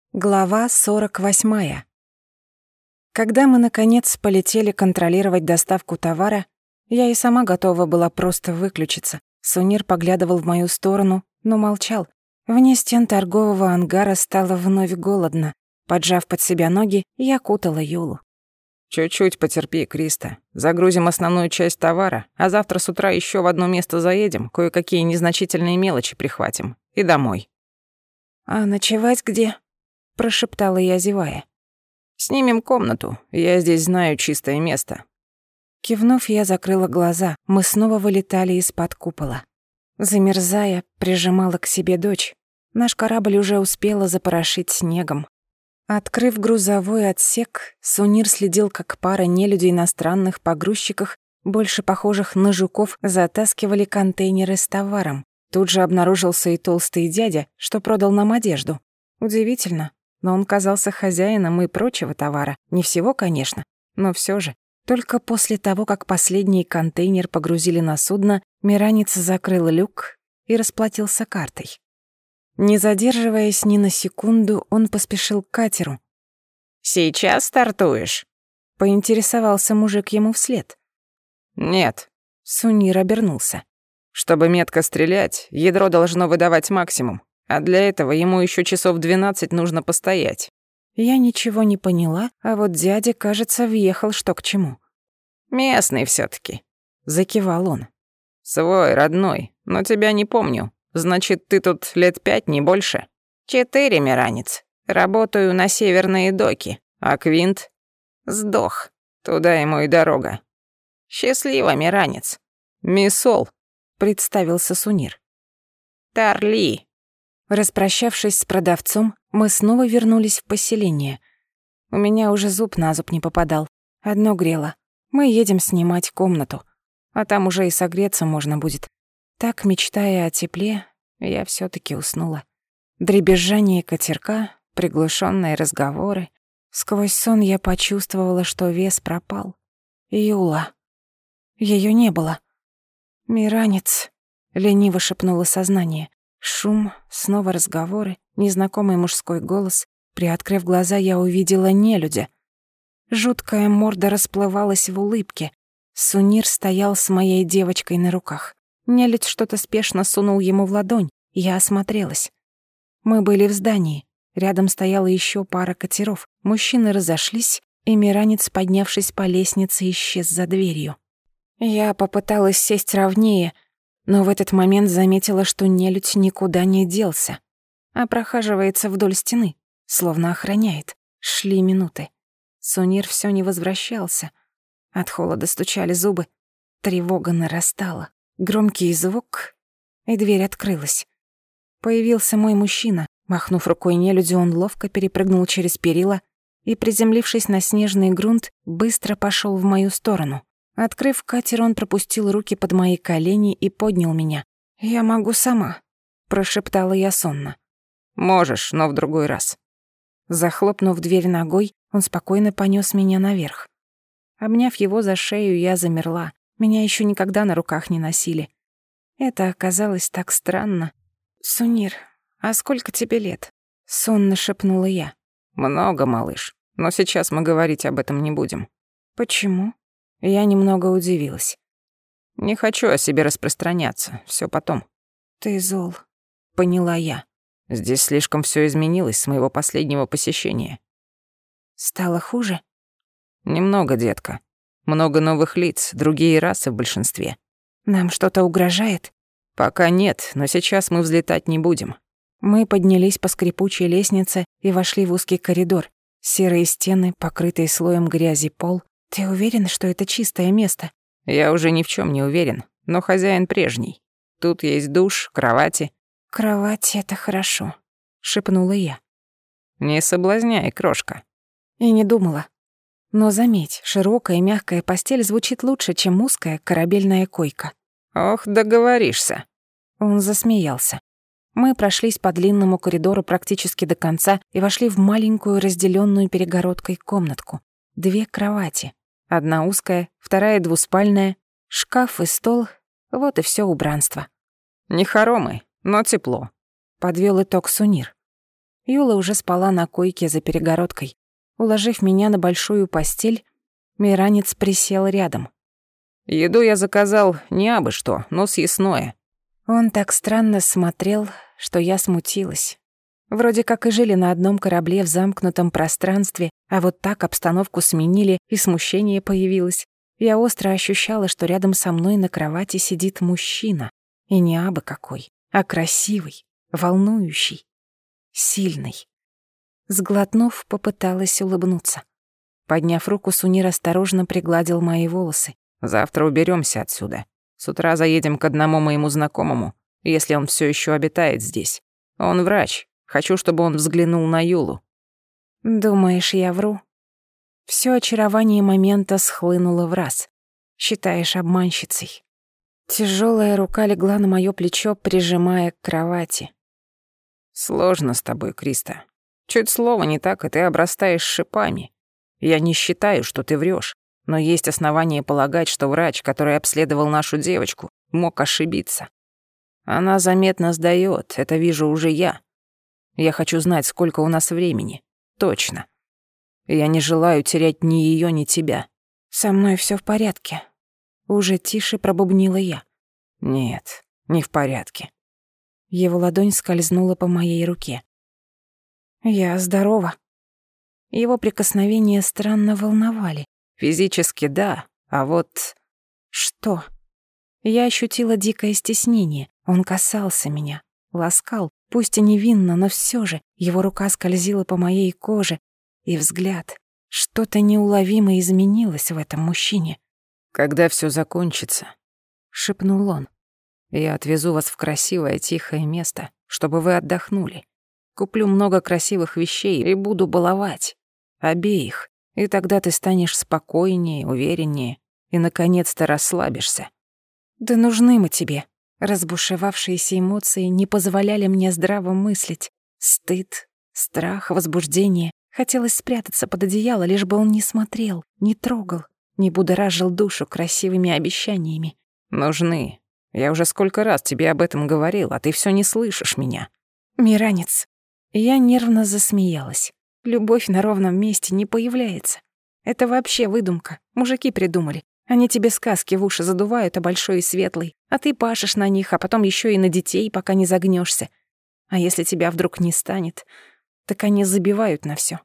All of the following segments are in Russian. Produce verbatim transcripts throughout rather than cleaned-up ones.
Глава сорок восьмая. Когда мы, наконец, полетели контролировать доставку товара, я и сама готова была просто выключиться. Сунир поглядывал в мою сторону, но молчал. Вне стен торгового ангара стало вновь голодно. Поджав под себя ноги, я кутала Юлу. «Чуть-чуть потерпи, Криста. Загрузим основную часть товара, а завтра с утра еще в одно место заедем, кое-какие незначительные мелочи прихватим. И домой». «А ночевать где?» — прошептала я, зевая. «Снимем комнату. Я здесь знаю чистое место». Кивнув, я закрыла глаза. Мы снова вылетали из-под купола. Замерзая, прижимала к себе дочь. Наш корабль уже успела запорошить снегом. Открыв грузовой отсек, Сунир следил, как пара нелюдей на странных погрузчиках, больше похожих на жуков, затаскивали контейнеры с товаром. Тут же обнаружился и толстый дядя, что продал нам одежду. Удивительно, но он казался хозяином и прочего товара. Не всего, конечно, но всё же. Только после того, как последний контейнер погрузили на судно, миранец закрыл люк и расплатился картой. Не задерживаясь ни на секунду, он поспешил к катеру. «Сейчас стартуешь?» — поинтересовался мужик ему вслед. «Нет». Сунир обернулся. «Чтобы метко стрелять, ядро должно выдавать максимум, а для этого ему ещё часов двенадцать нужно постоять». Я ничего не поняла, а вот дядя, кажется, въехал что к чему. «Местный всё-таки», — закивал он. «Свой, родной, но тебя не помню. Значит, ты тут лет пять, не больше?» «Четыре, миранец. Работаю на северные доки. А Квинт?» «Сдох. Туда ему и дорога». «Счастливо, миранец». «Мисол», — представился Сунир. «Тарли». Распрощавшись с продавцом, мы снова вернулись в поселение. У меня уже зуб на зуб не попадал. Одно грело. Мы едем снимать комнату, а там уже и согреться можно будет. Так, мечтая о тепле, я всё-таки уснула. Дребезжание катерка, приглушённые разговоры. Сквозь сон я почувствовала, что вес пропал. Юла. Её не было. «Миранец», — лениво шепнуло сознание. Шум, снова разговоры, незнакомый мужской голос. Приоткрыв глаза, я увидела нелюдя. Жуткая морда расплывалась в улыбке. Сунир стоял с моей девочкой на руках. Нелюдь что-то спешно сунул ему в ладонь. Я осмотрелась. Мы были в здании. Рядом стояла ещё пара катеров. Мужчины разошлись, и миранец, поднявшись по лестнице, исчез за дверью. Я попыталась сесть ровнее, но в этот момент заметила, что нелюдь никуда не делся, а прохаживается вдоль стены, словно охраняет. Шли минуты. Сунир всё не возвращался. От холода стучали зубы. Тревога нарастала. Громкий звук, и дверь открылась. Появился мой мужчина. Махнув рукой нелюдю, он ловко перепрыгнул через перила и, приземлившись на снежный грунт, быстро пошёл в мою сторону. Открыв катер, он пропустил руки под мои колени и поднял меня. «Я могу сама», — прошептала я сонно. «Можешь, но в другой раз». Захлопнув дверь ногой, он спокойно понёс меня наверх. Обняв его за шею, я замерла. Меня ещё никогда на руках не носили. Это оказалось так странно. «Сунир, а сколько тебе лет?» — сонно шепнула я. «Много, малыш, но сейчас мы говорить об этом не будем». «Почему?» Я немного удивилась. «Не хочу о себе распространяться, всё потом». «Ты зол», — поняла я. «Здесь слишком всё изменилось с моего последнего посещения». «Стало хуже?» «Немного, детка. Много новых лиц, другие расы в большинстве». «Нам что-то угрожает?» «Пока нет, но сейчас мы взлетать не будем». Мы поднялись по скрипучей лестнице и вошли в узкий коридор. Серые стены, покрытые слоем грязи пол. «Ты уверен, что это чистое место?» «Я уже ни в чём не уверен, но хозяин прежний. Тут есть душ, кровати». «Кровать — это хорошо», — шепнула я. «Не соблазняй, крошка». И не думала. Но заметь, широкая и мягкая постель звучит лучше, чем узкая корабельная койка. «Ох, договоришься». Он засмеялся. Мы прошлись по длинному коридору практически до конца и вошли в маленькую, разделённую перегородкой комнатку. Две кровати. Одна узкая, вторая двуспальная, шкаф и стол. Вот и всё убранство. «Не хоромы, но тепло», — подвёл итог Сунир. Юла уже спала на койке за перегородкой. Уложив меня на большую постель, Миранец присел рядом. «Еду я заказал не абы что, но съестное». Он так странно смотрел, что я смутилась. Вроде как и жили на одном корабле в замкнутом пространстве, а вот так обстановку сменили, и смущение появилось. Я остро ощущала, что рядом со мной на кровати сидит мужчина. И не абы какой, а красивый, волнующий, сильный. Сглотнув, попыталась улыбнуться. Подняв руку, Сунир осторожно пригладил мои волосы. «Завтра уберёмся отсюда. С утра заедем к одному моему знакомому, если он всё ещё обитает здесь. Он врач. Хочу, чтобы он взглянул на Юлу». «Думаешь, я вру?» Всё очарование момента схлынуло враз. Считаешь обманщицей. Тяжёлая рука легла на моё плечо, прижимая к кровати. «Сложно с тобой, Криста. Чуть слово не так, и ты обрастаешь шипами. Я не считаю, что ты врёшь, но есть основания полагать, что врач, который обследовал нашу девочку, мог ошибиться. Она заметно сдаёт, это вижу уже я. Я хочу знать, сколько у нас времени. Точно. Я не желаю терять ни её, ни тебя». «Со мной всё в порядке», — уже тише пробубнила я. «Нет, не в порядке». Его ладонь скользнула по моей руке. «Я здорова». Его прикосновения странно волновали. Физически да, а вот... Что? Я ощутила дикое стеснение. Он касался меня, ласкал, пусть и невинно, но всё же его рука скользила по моей коже, и взгляд. Что-то неуловимо изменилось в этом мужчине. «Когда всё закончится», — шепнул он, — «я отвезу вас в красивое, тихое место, чтобы вы отдохнули. Куплю много красивых вещей и буду баловать. Обеих. И тогда ты станешь спокойнее, увереннее и, наконец-то, расслабишься». «Да нужны мы тебе». Разбушевавшиеся эмоции не позволяли мне здраво мыслить. Стыд, страх, возбуждение. Хотелось спрятаться под одеяло, лишь бы он не смотрел, не трогал, не будоражил душу красивыми обещаниями. «Нужны. Я уже сколько раз тебе об этом говорил, а ты всё не слышишь меня». «Миранец». Я нервно засмеялась. Любовь на ровном месте не появляется. Это вообще выдумка. Мужики придумали. Они тебе сказки в уши задувают о большой и светлой, а ты пашешь на них, а потом ещё и на детей, пока не загнёшься. А если тебя вдруг не станет, так они забивают на всё.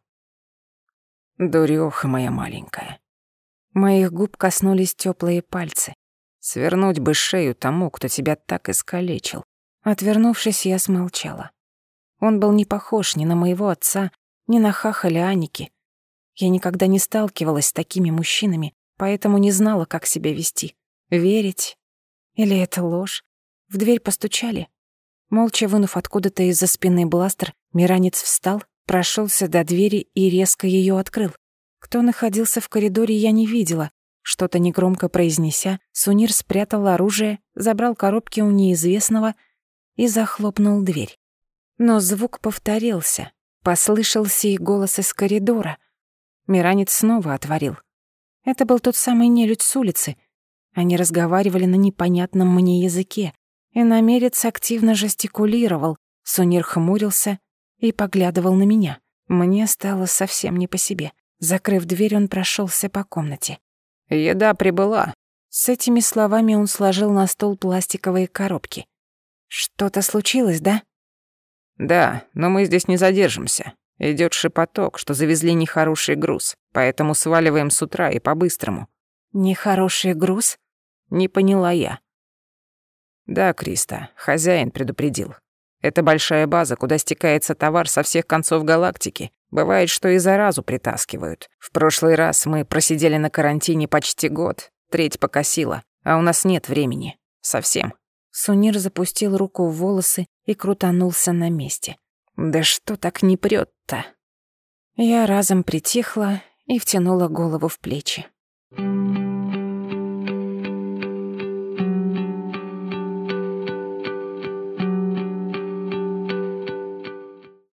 «Дурёха моя маленькая». Моих губ коснулись тёплые пальцы. «Свернуть бы шею тому, кто тебя так искалечил». Отвернувшись, я смолчала. Он был не похож ни на моего отца, ни на хахаля Аники. Я никогда не сталкивалась с такими мужчинами, поэтому не знала, как себя вести. Верить? Или это ложь? В дверь постучали. Молча вынув откуда-то из-за спины бластер, Миранец встал, прошёлся до двери и резко её открыл. Кто находился в коридоре, я не видела. Что-то негромко произнеся, Сунир спрятал оружие, забрал коробки у неизвестного и захлопнул дверь. Но звук повторился. Послышался и голос из коридора. Миранец снова отворил. Это был тот самый нелюдь с улицы. Они разговаривали на непонятном мне языке. Иномерец активно жестикулировал. Сунир хмурился и поглядывал на меня. Мне стало совсем не по себе. Закрыв дверь, он прошёлся по комнате. «Еда прибыла». С этими словами он сложил на стол пластиковые коробки. «Что-то случилось, да?» «Да, но мы здесь не задержимся. Идёт шепоток, что завезли нехороший груз, поэтому сваливаем с утра и по-быстрому». «Нехороший груз?» Не поняла я. «Да, Криста, хозяин предупредил. Это большая база, куда стекается товар со всех концов галактики. Бывает, что и заразу притаскивают. В прошлый раз мы просидели на карантине почти год, треть покосила, а у нас нет времени. Совсем». Сунир запустил руку в волосы и крутанулся на месте. «Да что так не прёт-то?» Я разом притихла и втянула голову в плечи.